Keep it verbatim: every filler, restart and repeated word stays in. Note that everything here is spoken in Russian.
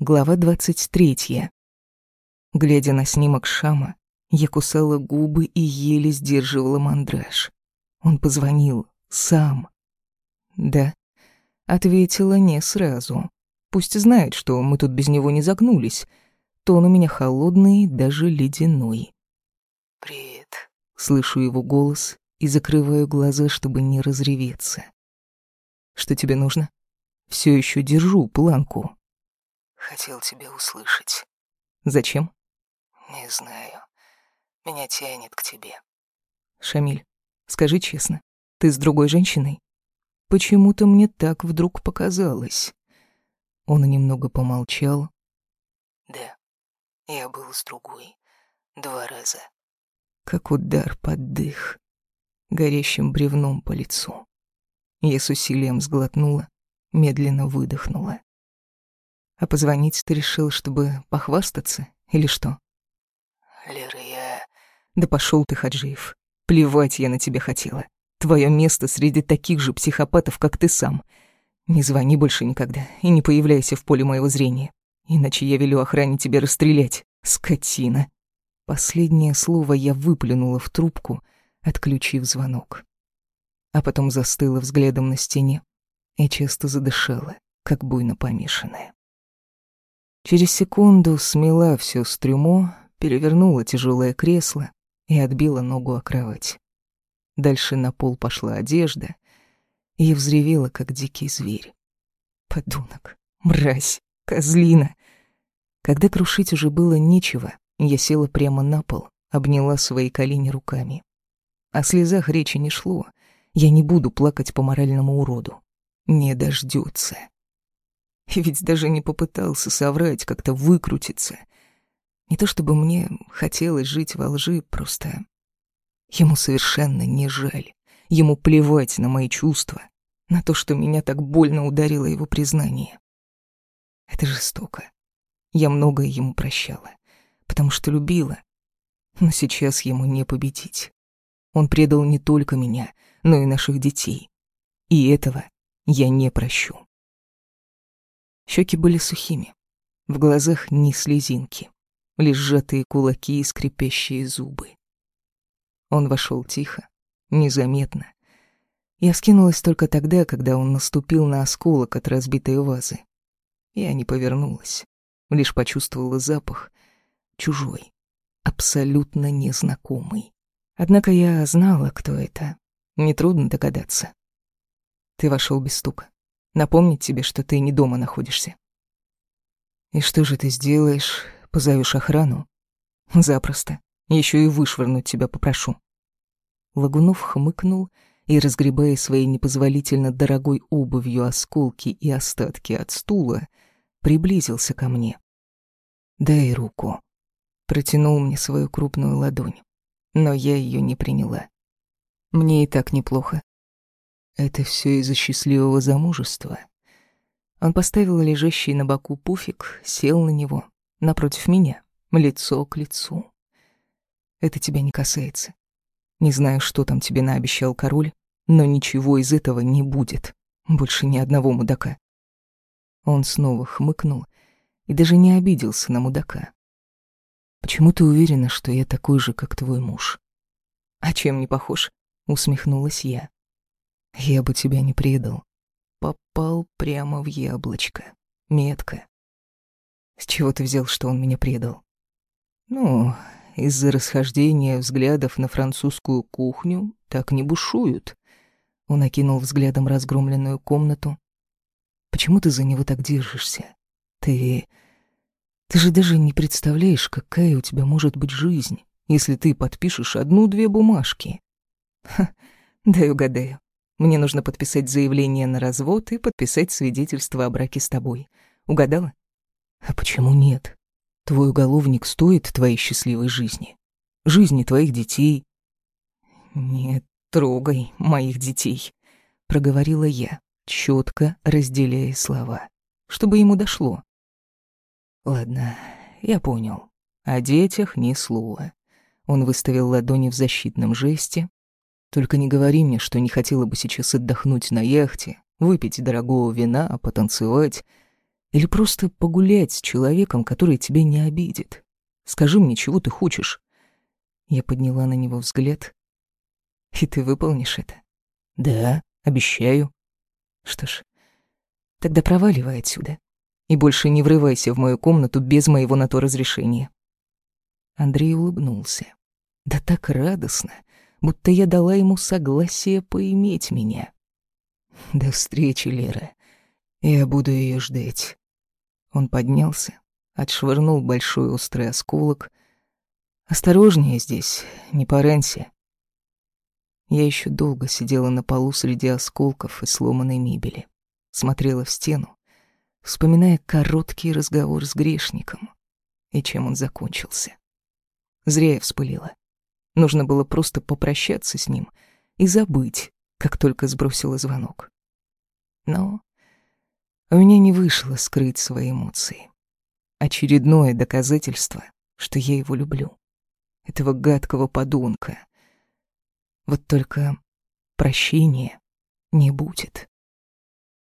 Глава двадцать третья. Глядя на снимок Шама, я кусала губы и еле сдерживала мандраж. Он позвонил сам. «Да», — ответила не сразу. Пусть знает, что мы тут без него не загнулись. Тон у меня холодный, даже ледяной. «Привет», — слышу его голос и закрываю глаза, чтобы не разреветься. «Что тебе нужно?» Все еще держу планку. Хотел тебя услышать. Зачем? Не знаю. Меня тянет к тебе. Шамиль, скажи честно, ты с другой женщиной? Почему-то мне так вдруг показалось. Он немного помолчал. Да, я был с другой. Два раза. Как удар под дых. Горящим бревном по лицу. Я с усилием сглотнула, медленно выдохнула. А позвонить ты решил, чтобы похвастаться, или что? Лера, я... Да пошел ты, Хаджиев. Плевать я на тебя хотела. Твое место среди таких же психопатов, как ты сам. Не звони больше никогда и не появляйся в поле моего зрения. Иначе я велю охране тебя расстрелять, скотина. Последнее слово я выплюнула в трубку, отключив звонок. А потом застыла взглядом на стене и часто задышала, как буйно помешанная. Через секунду смела все с трюмо, перевернула тяжелое кресло и отбила ногу о кровать. Дальше на пол пошла одежда, и я взревела, как дикий зверь. Подонок, мразь, козлина. Когда крушить уже было нечего, я села прямо на пол, обняла свои колени руками. О слезах речи не шло, я не буду плакать по моральному уроду. Не дождется. И ведь даже не попытался соврать, как-то выкрутиться. Не то чтобы мне хотелось жить во лжи, просто... Ему совершенно не жаль. Ему плевать на мои чувства, на то, что меня так больно ударило его признание. Это жестоко. Я многое ему прощала, потому что любила. Но сейчас ему не победить. Он предал не только меня, но и наших детей. И этого я не прощу. Щеки были сухими, в глазах ни слезинки, лишь сжатые кулаки и скрипящие зубы. Он вошел тихо, незаметно. Я скинулась только тогда, когда он наступил на осколок от разбитой вазы. Я не повернулась, лишь почувствовала запах чужой, абсолютно незнакомый. Однако я знала, кто это, нетрудно догадаться. Ты вошел без стука. Напомнить тебе, что ты не дома находишься. И что же ты сделаешь? Позовешь охрану? Запросто. Еще и вышвырнуть тебя попрошу. Лагунов хмыкнул и, разгребая своей непозволительно дорогой обувью осколки и остатки от стула, приблизился ко мне. «Дай руку». Протянул мне свою крупную ладонь, но я ее не приняла. Мне и так неплохо. Это все из-за счастливого замужества. Он поставил лежащий на боку пуфик, сел на него, напротив меня, лицо к лицу. Это тебя не касается. Не знаю, что там тебе наобещал король, но ничего из этого не будет. Больше ни одного мудака. Он снова хмыкнул и даже не обиделся на мудака. Почему ты уверена, что я такой же, как твой муж? А чем не похож? Усмехнулась я. Я бы тебя не предал. Попал прямо в яблочко. Метко. С чего ты взял, что он меня предал? Ну, из-за расхождения взглядов на французскую кухню так не бушуют. Он окинул взглядом разгромленную комнату. Почему ты за него так держишься? Ты... Ты же даже не представляешь, какая у тебя может быть жизнь, если ты подпишешь одну-две бумажки. Ха, дай угадаю. Мне нужно подписать заявление на развод и подписать свидетельство о браке с тобой. Угадала? А почему нет? Твой уголовник стоит твоей счастливой жизни. Жизни твоих детей. Не трогай моих детей, проговорила я, четко разделяя слова, чтобы ему дошло. Ладно, я понял. О детях ни слова. Он выставил ладони в защитном жесте. Только не говори мне, что не хотела бы сейчас отдохнуть на яхте, выпить дорогого вина, потанцевать. Или просто погулять с человеком, который тебя не обидит. Скажи мне, чего ты хочешь?» Я подняла на него взгляд. «И ты выполнишь это?» «Да, обещаю». «Что ж, тогда проваливай отсюда. И больше не врывайся в мою комнату без моего на то разрешения». Андрей улыбнулся. Да так радостно, будто я дала ему согласие поиметь меня. «До встречи, Лера. Я буду ее ждать». Он поднялся, отшвырнул большой острый осколок. «Осторожнее здесь, не поранься». Я еще долго сидела на полу среди осколков и сломанной мебели. Смотрела в стену, вспоминая короткий разговор с грешником и чем он закончился. Зря я вспылила. Нужно было просто попрощаться с ним и забыть, как только сбросила звонок. Но у меня не вышло скрыть свои эмоции. Очередное доказательство, что я его люблю. Этого гадкого подонка. Вот только прощения не будет.